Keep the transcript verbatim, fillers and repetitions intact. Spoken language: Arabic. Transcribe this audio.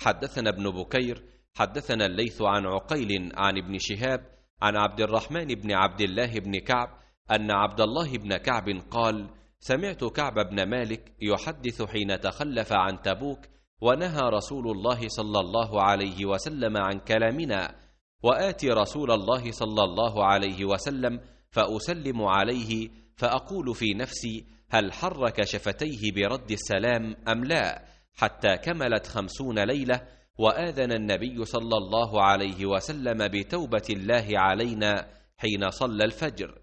حدثنا ابن بكير حدثنا الليث عن عقيل عن ابن شهاب عن عبد الرحمن بن عبد الله بن كعب أن عبد الله بن كعب قال: سمعت كعب بن مالك يحدث حين تخلف عن تبوك ونهى رسول الله صلى الله عليه وسلم عن كلامنا، وآتي رسول الله صلى الله عليه وسلم فأسلم عليه فأقول في نفسي: هل حرك شفتيه برد السلام أم لا؟ حتى كملت خمسون ليلة، وآذن النبي صلى الله عليه وسلم بتوبة الله علينا حين صلى الفجر.